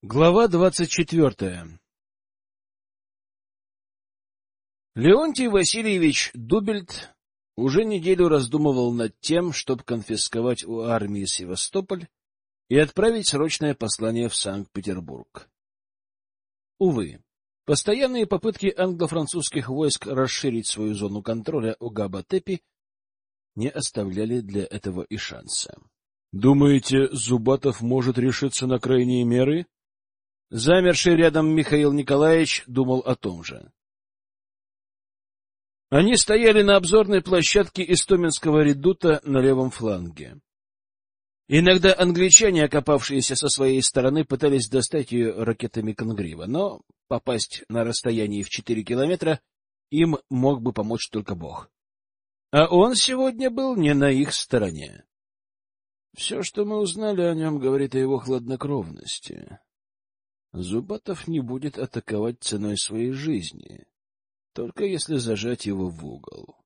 Глава 24. Леонтий Васильевич Дубельт уже неделю раздумывал над тем, чтобы конфисковать у армии Севастополь и отправить срочное послание в Санкт-Петербург. Увы, постоянные попытки англо-французских войск расширить свою зону контроля у Габа-Тепи не оставляли для этого и шанса. — Думаете, Зубатов может решиться на крайние меры? Замерший рядом Михаил Николаевич думал о том же. Они стояли на обзорной площадке Истоминского редута на левом фланге. Иногда англичане, окопавшиеся со своей стороны, пытались достать ее ракетами Конгрива, но попасть на расстоянии в 4 километра им мог бы помочь только Бог. А он сегодня был не на их стороне. Все, что мы узнали о нем, говорит о его хладнокровности. Зубатов не будет атаковать ценой своей жизни, только если зажать его в угол.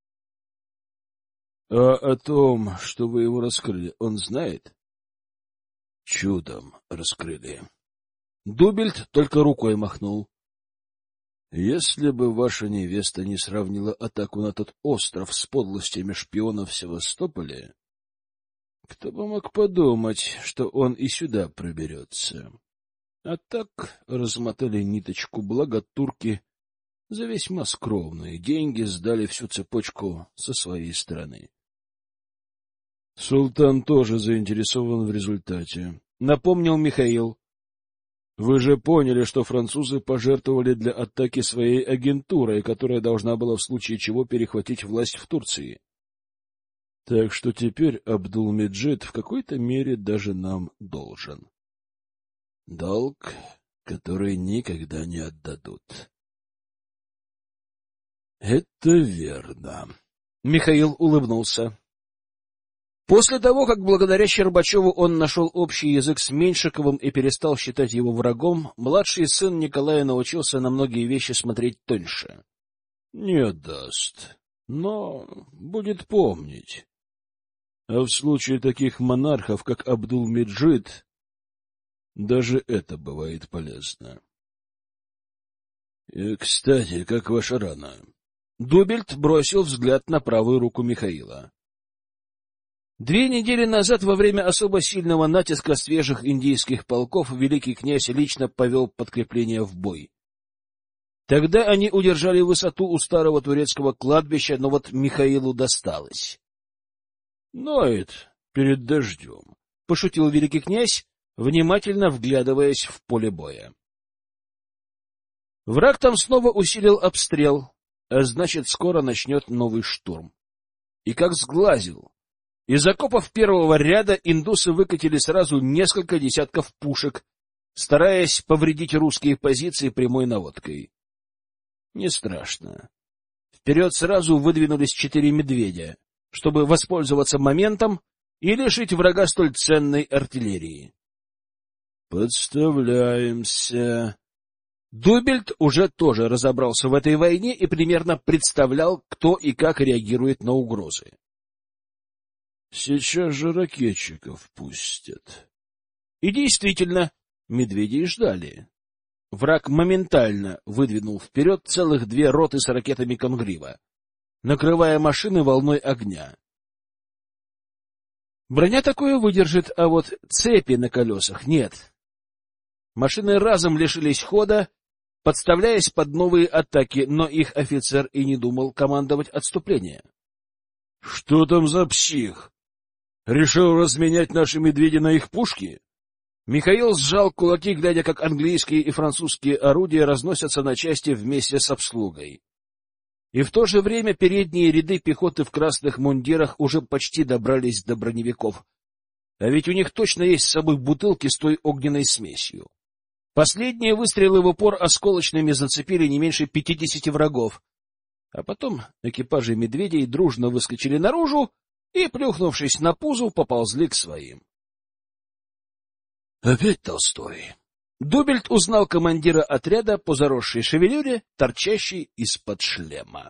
— А о том, что вы его раскрыли, он знает? — Чудом раскрыли. Дубельт только рукой махнул. — Если бы ваша невеста не сравнила атаку на тот остров с подлостями шпионов в Севастополе, кто бы мог подумать, что он и сюда проберется. А так размотали ниточку, благо турки за весьма скромные деньги сдали всю цепочку со своей стороны. Султан тоже заинтересован в результате, напомнил Михаил. Вы же поняли, что французы пожертвовали для атаки своей агентурой, которая должна была в случае чего перехватить власть в Турции. Так что теперь Абдул-Меджид в какой-то мере даже нам должен. Долг, который никогда не отдадут. — Это верно. Михаил улыбнулся. После того, как благодаря Щербачеву он нашел общий язык с Меньшиковым и перестал считать его врагом, младший сын Николая научился на многие вещи смотреть тоньше. — Не отдаст, но будет помнить. А в случае таких монархов, как Абдул-Меджид, даже это бывает полезно. — Кстати, как ваша рана? Дубельт бросил взгляд на правую руку Михаила. 2 недели назад, во время особо сильного натиска свежих индийских полков, великий князь лично повел подкрепление в бой. Тогда они удержали высоту у старого турецкого кладбища, но вот Михаилу досталось. — Ноет перед дождем, — пошутил великий князь, внимательно вглядываясь в поле боя. Враг там снова усилил обстрел, а значит, скоро начнет новый штурм. И как сглазил. Из окопов первого ряда индусы выкатили сразу несколько десятков пушек, стараясь повредить русские позиции прямой наводкой. Не страшно. Вперед сразу выдвинулись 4 медведя, чтобы воспользоваться моментом и лишить врага столь ценной артиллерии. Подставляемся. Дубельт уже тоже разобрался в этой войне и примерно представлял, кто и как реагирует на угрозы. Сейчас же ракетчиков пустят. И действительно, медведей ждали. Враг моментально выдвинул вперед целых 2 роты с ракетами Конгрива, накрывая машины волной огня. Броня такое выдержит, а вот цепи на колесах нет. Машины разом лишились хода, подставляясь под новые атаки, но их офицер и не думал командовать отступление. — Что там за псих? Решил разменять наши медведи на их пушки? Михаил сжал кулаки, глядя, как английские и французские орудия разносятся на части вместе с обслугой. И в то же время передние ряды пехоты в красных мундирах уже почти добрались до броневиков. А ведь у них точно есть с собой бутылки с той огненной смесью. Последние выстрелы в упор осколочными зацепили не меньше 50 врагов. А потом экипажи медведей дружно выскочили наружу и, плюхнувшись на пузо, поползли к своим. Опять Толстой. Дубельт узнал командира отряда по заросшей шевелюре, торчащей из-под шлема.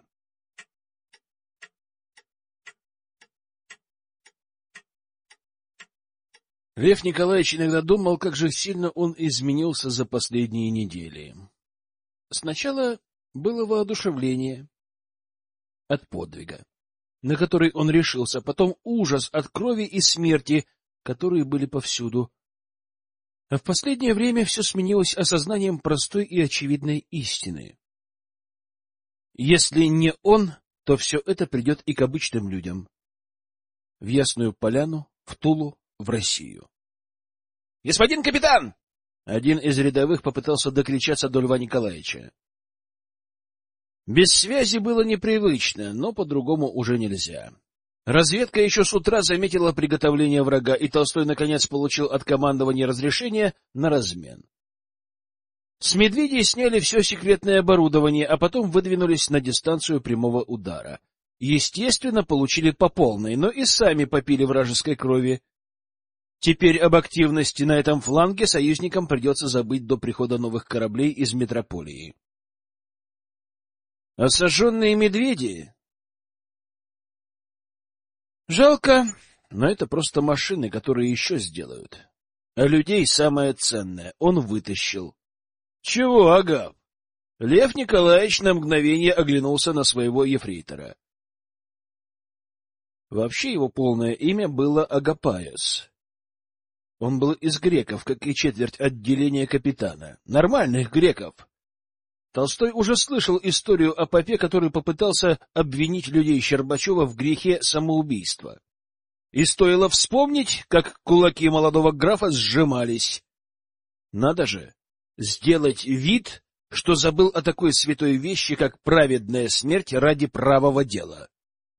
Лев Николаевич иногда думал, как же сильно он изменился за последние недели. Сначала было воодушевление от подвига, на который он решился, потом ужас от крови и смерти, которые были повсюду. А в последнее время все сменилось осознанием простой и очевидной истины. Если не он, то все это придет и к обычным людям. В Ясную Поляну, в Тулу, в Россию. — Господин капитан! Один из рядовых попытался докричаться до Льва Николаевича. Без связи было непривычно, но по-другому уже нельзя. Разведка еще с утра заметила приготовление врага, и Толстой наконец получил от командования разрешение на размен. С медведей сняли все секретное оборудование, а потом выдвинулись на дистанцию прямого удара. Естественно, получили по полной, но и сами попили вражеской крови. Теперь об активности на этом фланге союзникам придется забыть до прихода новых кораблей из метрополии. Осаженные медведи? Жалко, но это просто машины, которые еще сделают. А людей самое ценное он вытащил. Чего, Агап? Лев Николаевич на мгновение оглянулся на своего ефрейтора. Вообще его полное имя было Агапаес. Он был из греков, как и четверть отделения капитана. Нормальных греков. Толстой уже слышал историю о попе, который попытался обвинить людей Щербачева в грехе самоубийства. И стоило вспомнить, как кулаки молодого графа сжимались. Надо же сделать вид, что забыл о такой святой вещи, как праведная смерть ради правого дела.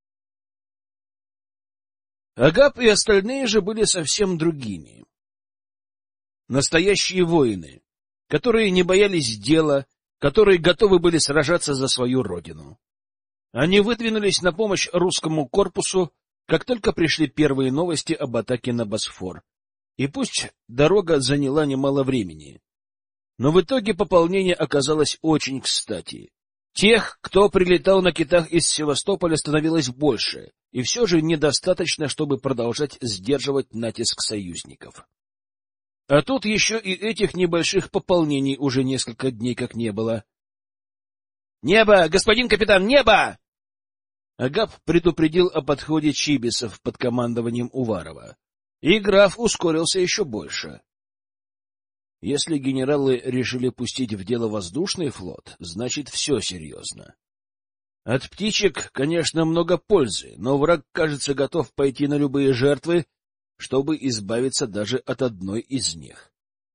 Агап и остальные же были совсем другими. Настоящие воины, которые не боялись дела, которые готовы были сражаться за свою родину. Они выдвинулись на помощь русскому корпусу, как только пришли первые новости об атаке на Босфор. И пусть дорога заняла немало времени, но в итоге пополнение оказалось очень кстати. Тех, кто прилетал на китах из Севастополя, становилось больше, и все же недостаточно, чтобы продолжать сдерживать натиск союзников. А тут еще и этих небольших пополнений уже несколько дней как не было. — Небо! Господин капитан, небо! Агап предупредил о подходе чибисов под командованием Уварова, и граф ускорился еще больше. Если генералы решили пустить в дело воздушный флот, значит, все серьезно. От птичек, конечно, много пользы, но враг, кажется, готов пойти на любые жертвы, чтобы избавиться даже от одной из них.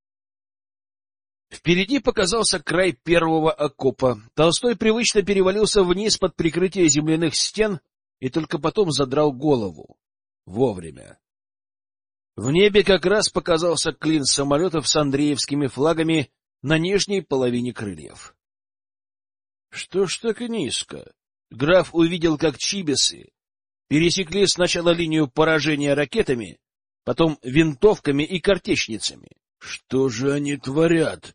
Впереди показался край первого окопа. Толстой привычно перевалился вниз под прикрытие земляных стен и только потом задрал голову. Вовремя. В небе как раз показался клин самолетов с андреевскими флагами на нижней половине крыльев. Что ж так низко? Граф увидел, как чибисы пересекли сначала линию поражения ракетами, потом винтовками и картечницами. Что же они творят?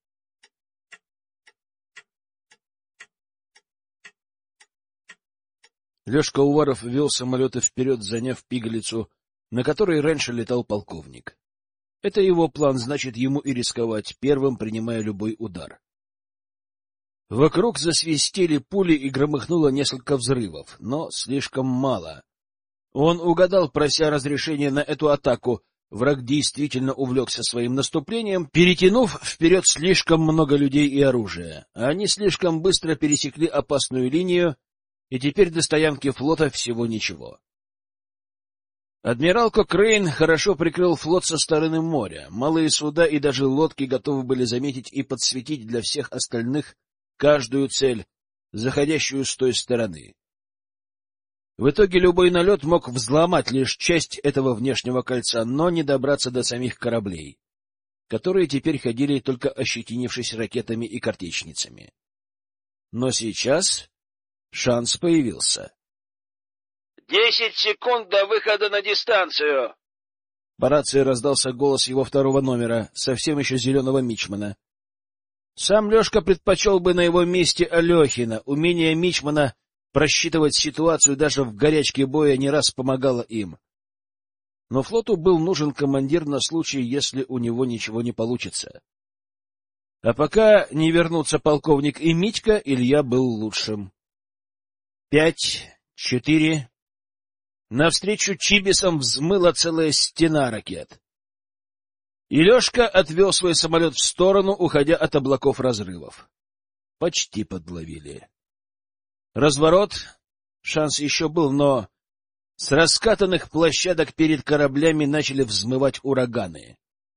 Лёшка Уваров вел самолеты вперед, заняв пигалицу, на которой раньше летал полковник. Это его план, значит, ему и рисковать, первым принимая любой удар. Вокруг засвистели пули и громыхнуло несколько взрывов, но слишком мало. Он угадал, прося разрешения на эту атаку. Враг действительно увлекся своим наступлением, перетянув вперед слишком много людей и оружия. Они слишком быстро пересекли опасную линию, и теперь до стоянки флота всего ничего. Адмирал Кокрейн хорошо прикрыл флот со стороны моря. Малые суда и даже лодки готовы были заметить и подсветить для всех остальных каждую цель, заходящую с той стороны. В итоге любой налет мог взломать лишь часть этого внешнего кольца, но не добраться до самих кораблей, которые теперь ходили, только ощетинившись ракетами и картечницами. Но сейчас шанс появился. 10 секунд до выхода на дистанцию. По рации раздался голос его второго номера, совсем еще зеленого мичмана. Сам Лёшка предпочел бы на его месте Алехина. Умение мичмана просчитывать ситуацию даже в горячке боя не раз помогало им. Но флоту был нужен командир на случай, если у него ничего не получится. А пока не вернутся полковник и Митька, Илья был лучшим. 5, 4. Навстречу Чибисам взмыла целая стена ракет. И Лёшка отвел свой самолет в сторону, уходя от облаков разрывов. Почти подловили. Разворот. Шанс еще был, но с раскатанных площадок перед кораблями начали взмывать ураганы.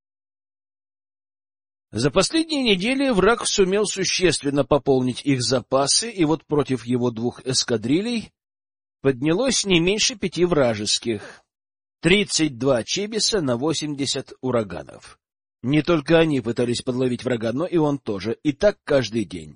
За последние недели враг сумел существенно пополнить их запасы, и вот против его 2 эскадрилей поднялось не меньше 5 вражеских. 32 Чибиса на 80 ураганов. Не только они пытались подловить врага, но и он тоже. И так каждый день.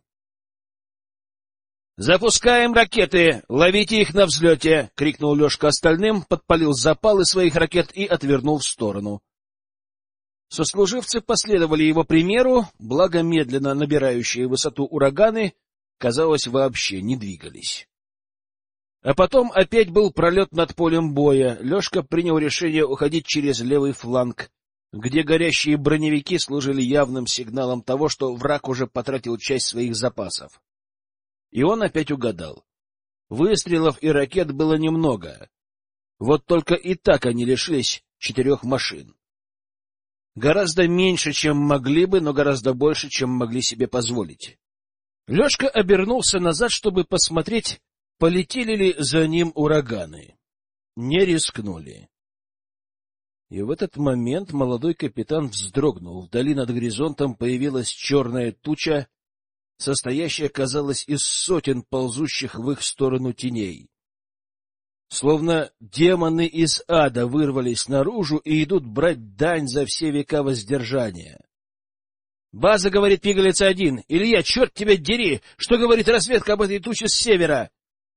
«Запускаем ракеты! Ловите их на взлете!» — крикнул Лёшка остальным, подпалил запалы своих ракет и отвернул в сторону. Сослуживцы последовали его примеру, благо медленно набирающие высоту ураганы, казалось, вообще не двигались. А потом опять был пролет над полем боя. Лёшка принял решение уходить через левый фланг, где горящие броневики служили явным сигналом того, что враг уже потратил часть своих запасов. И он опять угадал. Выстрелов и ракет было немного. Вот только и так они лишились 4 машин. Гораздо меньше, чем могли бы, но гораздо больше, чем могли себе позволить. Лёшка обернулся назад, чтобы посмотреть, полетели ли за ним ураганы. Не рискнули. И в этот момент молодой капитан вздрогнул. Вдали над горизонтом появилась черная туча, состоящая, казалось, из сотен ползущих в их сторону теней. Словно демоны из ада вырвались наружу и идут брать дань за все века воздержания. — База, — говорит Пигалица-1. — Илья, черт тебя дери! Что говорит разведка об этой туче с севера?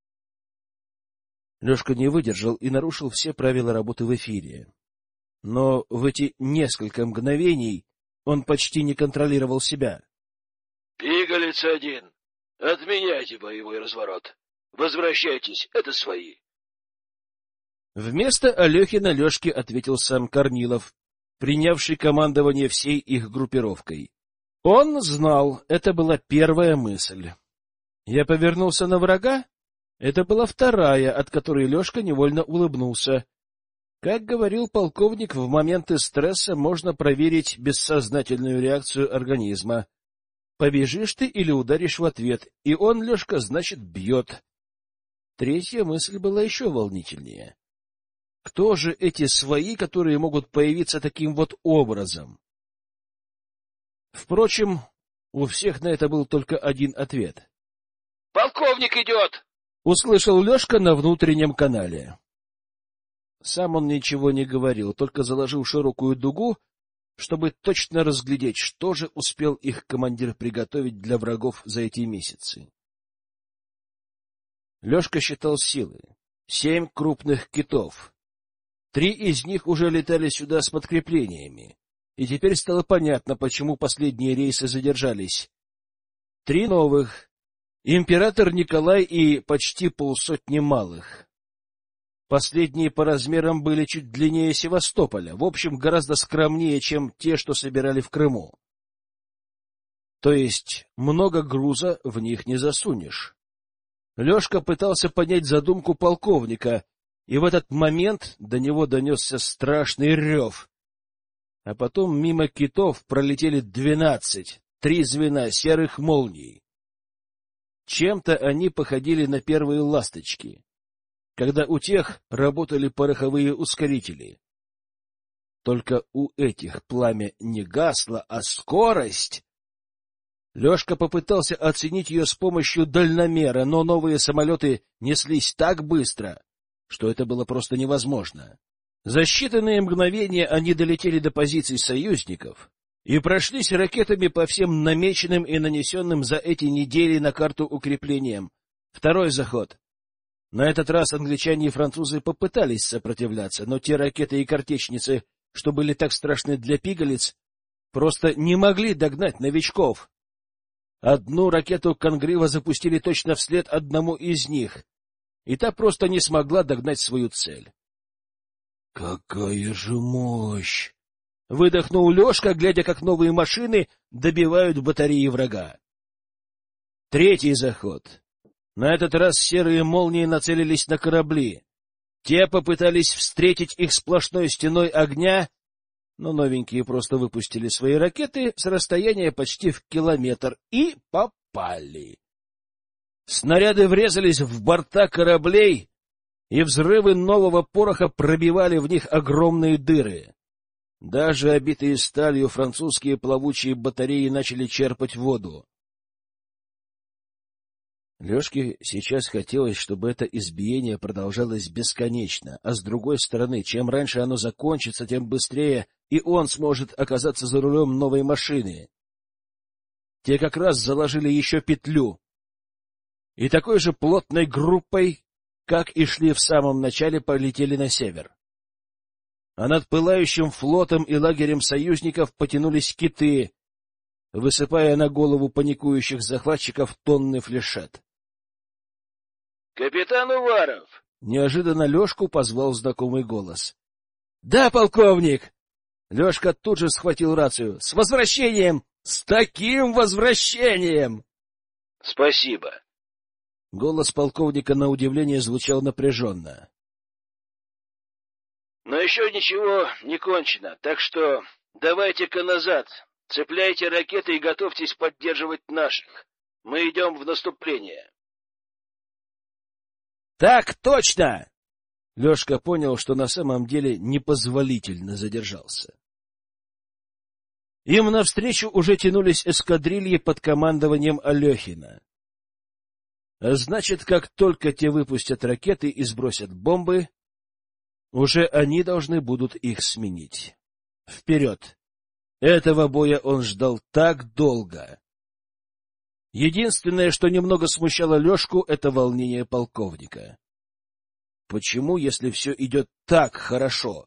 Лёшка не выдержал и нарушил все правила работы в эфире. Но в эти несколько мгновений он почти не контролировал себя. — Пигалица-1, отменяйте боевой разворот. Возвращайтесь, это свои. Вместо Алехина Лёшке ответил сам Корнилов, принявший командование всей их группировкой. Он знал, это была первая мысль. Я повернулся на врага? Это была вторая, от которой Лёшка невольно улыбнулся. Как говорил полковник, в моменты стресса можно проверить бессознательную реакцию организма. Побежишь ты или ударишь в ответ, и он, Лёшка, значит, бьет. Третья мысль была еще волнительнее. Кто же эти свои, которые могут появиться таким вот образом? Впрочем, у всех на это был только один ответ. — Полковник идет! — услышал Лёшка на внутреннем канале. Сам он ничего не говорил, только заложил широкую дугу, чтобы точно разглядеть, что же успел их командир приготовить для врагов за эти месяцы. Лёшка считал силы. 7 крупных китов. 3 из них уже летали сюда с подкреплениями, и теперь стало понятно, почему последние рейсы задержались. 3 новых. Император Николай и почти 50 малых. Последние по размерам были чуть длиннее Севастополя, в общем, гораздо скромнее, чем те, что собирали в Крыму. То есть много груза в них не засунешь. Лёшка пытался понять задумку полковника, и в этот момент до него донесся страшный рев. А потом мимо китов пролетели 12, 3 звена серых молний. Чем-то они походили на первые ласточки, когда у тех работали пороховые ускорители. Только у этих пламя не гасло, а скорость... Лёшка попытался оценить ее с помощью дальномера, но новые самолеты неслись так быстро, что это было просто невозможно. За считанные мгновения они долетели до позиций союзников и прошлись ракетами по всем намеченным и нанесенным за эти недели на карту укреплениям. Второй заход. На этот раз англичане и французы попытались сопротивляться, но те ракеты и картечницы, что были так страшны для пигалиц, просто не могли догнать новичков. Одну ракету Конгрива запустили точно вслед одному из них, и та просто не смогла догнать свою цель. Какая же мощь! Выдохнул Лёшка, глядя, как новые машины добивают батареи врага. Третий заход. На этот раз серые молнии нацелились на корабли. Те попытались встретить их сплошной стеной огня, но новенькие просто выпустили свои ракеты с расстояния почти в километр и попали. Снаряды врезались в борта кораблей, и взрывы нового пороха пробивали в них огромные дыры. Даже обитые сталью французские плавучие батареи начали черпать воду. Лёшке сейчас хотелось, чтобы это избиение продолжалось бесконечно, а с другой стороны, чем раньше оно закончится, тем быстрее и он сможет оказаться за рулем новой машины. Те как раз заложили еще петлю. И такой же плотной группой, как и шли в самом начале, полетели на север. А над пылающим флотом и лагерем союзников потянулись киты, высыпая на голову паникующих захватчиков тонны флешет. — Капитан Уваров! — неожиданно Лёшку позвал знакомый голос. — Да, полковник! Лёшка тут же схватил рацию. — С возвращением! С таким возвращением! — Спасибо. Голос полковника на удивление звучал напряженно. — Но еще ничего не кончено, так что давайте-ка назад. Цепляйте ракеты и готовьтесь поддерживать наших. Мы идем в наступление. — Так точно! Лёшка понял, что на самом деле непозволительно задержался. Им навстречу уже тянулись эскадрильи под командованием Алёхина. А значит, как только те выпустят ракеты и сбросят бомбы, уже они должны будут их сменить. Вперед! Этого боя он ждал так долго. Единственное, что немного смущало Лёшку, это волнение полковника. Почему, если все идет так хорошо?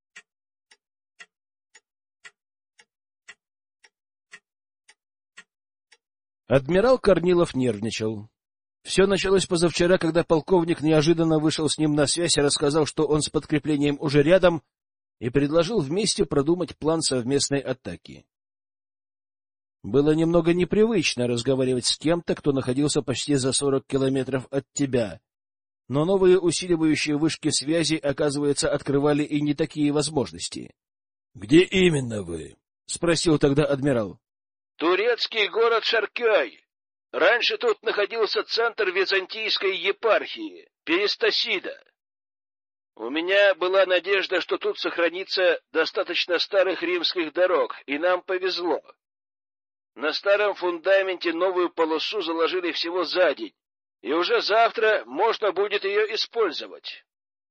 Адмирал Корнилов нервничал. Все началось позавчера, когда полковник неожиданно вышел с ним на связь и рассказал, что он с подкреплением уже рядом, и предложил вместе продумать план совместной атаки. Было немного непривычно разговаривать с кем-то, кто находился почти за 40 километров от тебя, но новые усиливающие вышки связи, оказывается, открывали и не такие возможности. — Где именно вы? — спросил тогда адмирал. — Турецкий город Шаркёй. Раньше тут находился центр византийской епархии, Перистасида. У меня была надежда, что тут сохранится достаточно старых римских дорог, и нам повезло. На старом фундаменте новую полосу заложили всего за день, и уже завтра можно будет ее использовать.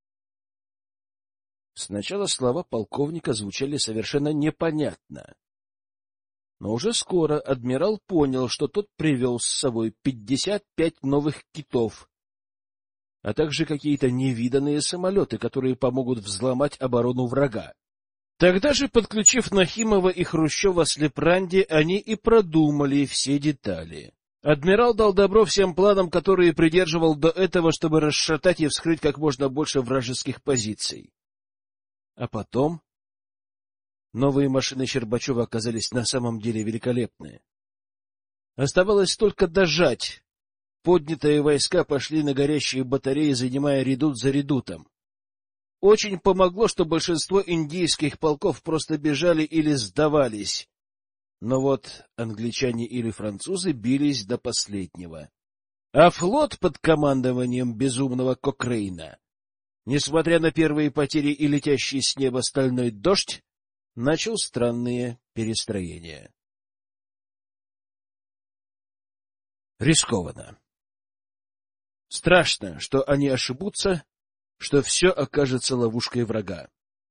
Сначала слова полковника звучали совершенно непонятно. Но уже скоро адмирал понял, что тот привел с собой 55 новых китов, а также какие-то невиданные самолеты, которые помогут взломать оборону врага. Тогда же, подключив Нахимова и Хрущева с Лепранди, они и продумали все детали. Адмирал дал добро всем планам, которые придерживал до этого, чтобы расшатать и вскрыть как можно больше вражеских позиций. А потом новые машины Щербачева оказались на самом деле великолепны. Оставалось только дожать. Поднятые войска пошли на горящие батареи, занимая редут за редутом. Очень помогло, что большинство индийских полков просто бежали или сдавались. Но вот англичане или французы бились до последнего. А флот под командованием безумного Кокрейна, несмотря на первые потери и летящий с неба стальной дождь, начал странные перестроения. Рискованно. Страшно, что они ошибутся, что все окажется ловушкой врага.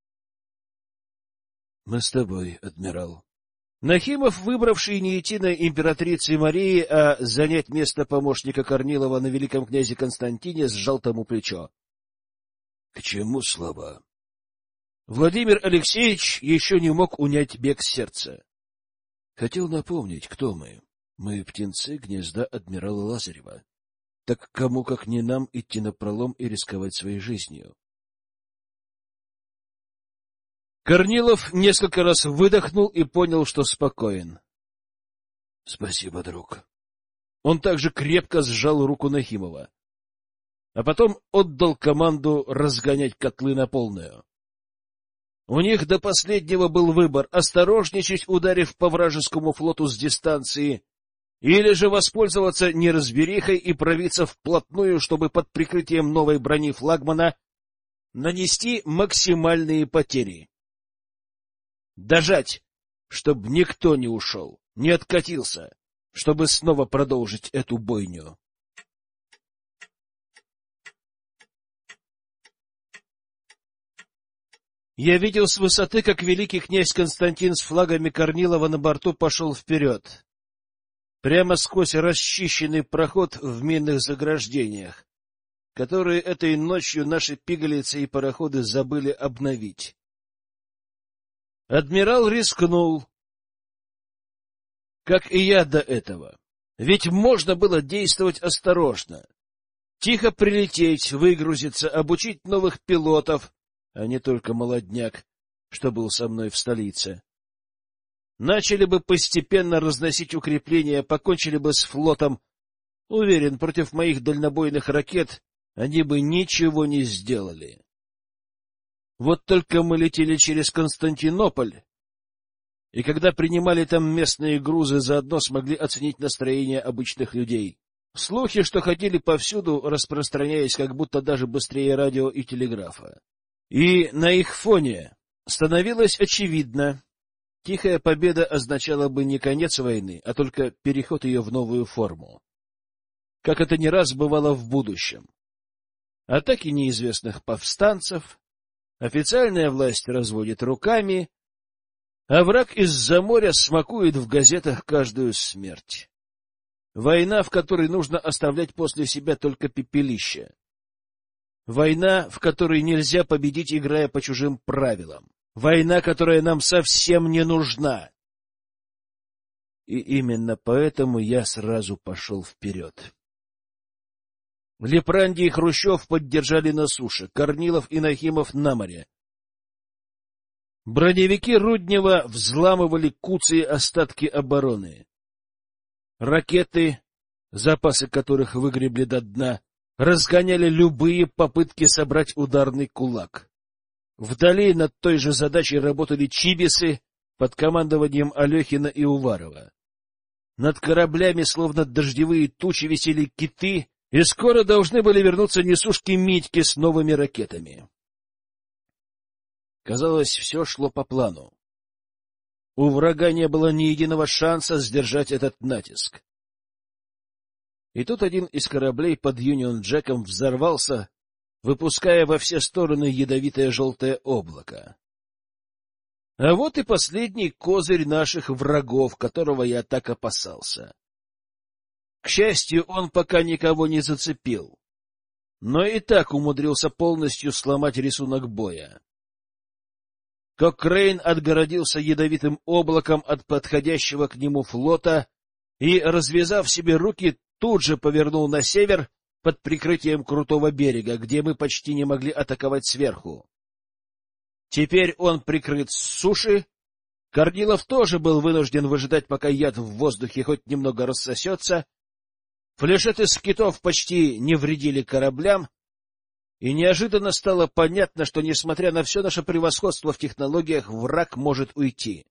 — Мы с тобой, адмирал. Нахимов, выбравший не идти на императрице Марии, а занять место помощника Корнилова на великом князе Константине, сжал тому плечо. — К чему слова? Владимир Алексеевич еще не мог унять бег сердца. Хотел напомнить, кто мы. Мы птенцы гнезда адмирала Лазарева. Так кому, как не нам, идти напролом и рисковать своей жизнью? Корнилов несколько раз выдохнул и понял, что спокоен. — Спасибо, друг. Он также крепко сжал руку Нахимова, а потом отдал команду разгонять котлы на полную. У них до последнего был выбор — осторожничать, ударив по вражескому флоту с дистанции, или же воспользоваться неразберихой и пробиться вплотную, чтобы под прикрытием новой брони флагмана нанести максимальные потери. Дожать, чтобы никто не ушел, не откатился, чтобы снова продолжить эту бойню. Я видел с высоты, как великий князь Константин с флагами Корнилова на борту пошел вперед, прямо сквозь расчищенный проход в минных заграждениях, которые этой ночью наши пигалицы и пароходы забыли обновить. Адмирал рискнул, как и я до этого, ведь можно было действовать осторожно, тихо прилететь, выгрузиться, обучить новых пилотов, а не только молодняк, что был со мной в столице. Начали бы постепенно разносить укрепления, покончили бы с флотом. Уверен, против моих дальнобойных ракет они бы ничего не сделали. Вот только мы летели через Константинополь, и когда принимали там местные грузы, заодно смогли оценить настроение обычных людей. Слухи, что ходили повсюду, распространяясь как будто даже быстрее радио и телеграфа. И на их фоне становилось очевидно, тихая победа означала бы не конец войны, а только переход ее в новую форму, как это не раз бывало в будущем. Атаки неизвестных повстанцев, официальная власть разводит руками, а враг из-за моря смакует в газетах каждую смерть. Война, в которой нужно оставлять после себя только пепелище. Война, в которой нельзя победить, играя по чужим правилам. Война, которая нам совсем не нужна. И именно поэтому я сразу пошел вперед. Лепрандий и Хрущев поддержали на суше, Корнилов и Нахимов на море. Броневики Руднева взламывали куцые остатки обороны. Ракеты, запасы которых выгребли до дна, разгоняли любые попытки собрать ударный кулак. Вдали над той же задачей работали чибисы под командованием Алехина и Уварова. Над кораблями, словно дождевые тучи, висели киты, и скоро должны были вернуться несушки Митьки с новыми ракетами. Казалось, все шло по плану. У врага не было ни единого шанса сдержать этот натиск. И тут один из кораблей под Юнион-Джеком взорвался, выпуская во все стороны ядовитое желтое облако. А вот и последний козырь наших врагов, которого я так опасался. К счастью, он пока никого не зацепил, но и так умудрился полностью сломать рисунок боя. Кокрейн отгородился ядовитым облаком от подходящего к нему флота и, развязав себе руки, тут же повернул на север под прикрытием крутого берега, где мы почти не могли атаковать сверху. Теперь он прикрыт с суши. Корнилов тоже был вынужден выжидать, пока яд в воздухе хоть немного рассосется. Флешеты скитов почти не вредили кораблям, и неожиданно стало понятно, что, несмотря на все наше превосходство в технологиях, враг может уйти.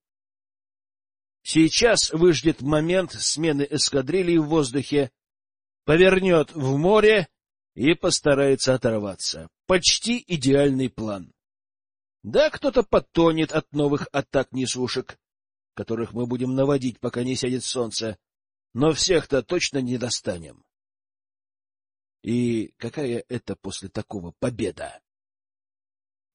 Сейчас выждет момент смены эскадрильи в воздухе, повернет в море и постарается оторваться. Почти идеальный план. Да, кто-то потонет от новых атак несушек, которых мы будем наводить, пока не сядет солнце, но всех-то точно не достанем. И какая это после такого победа?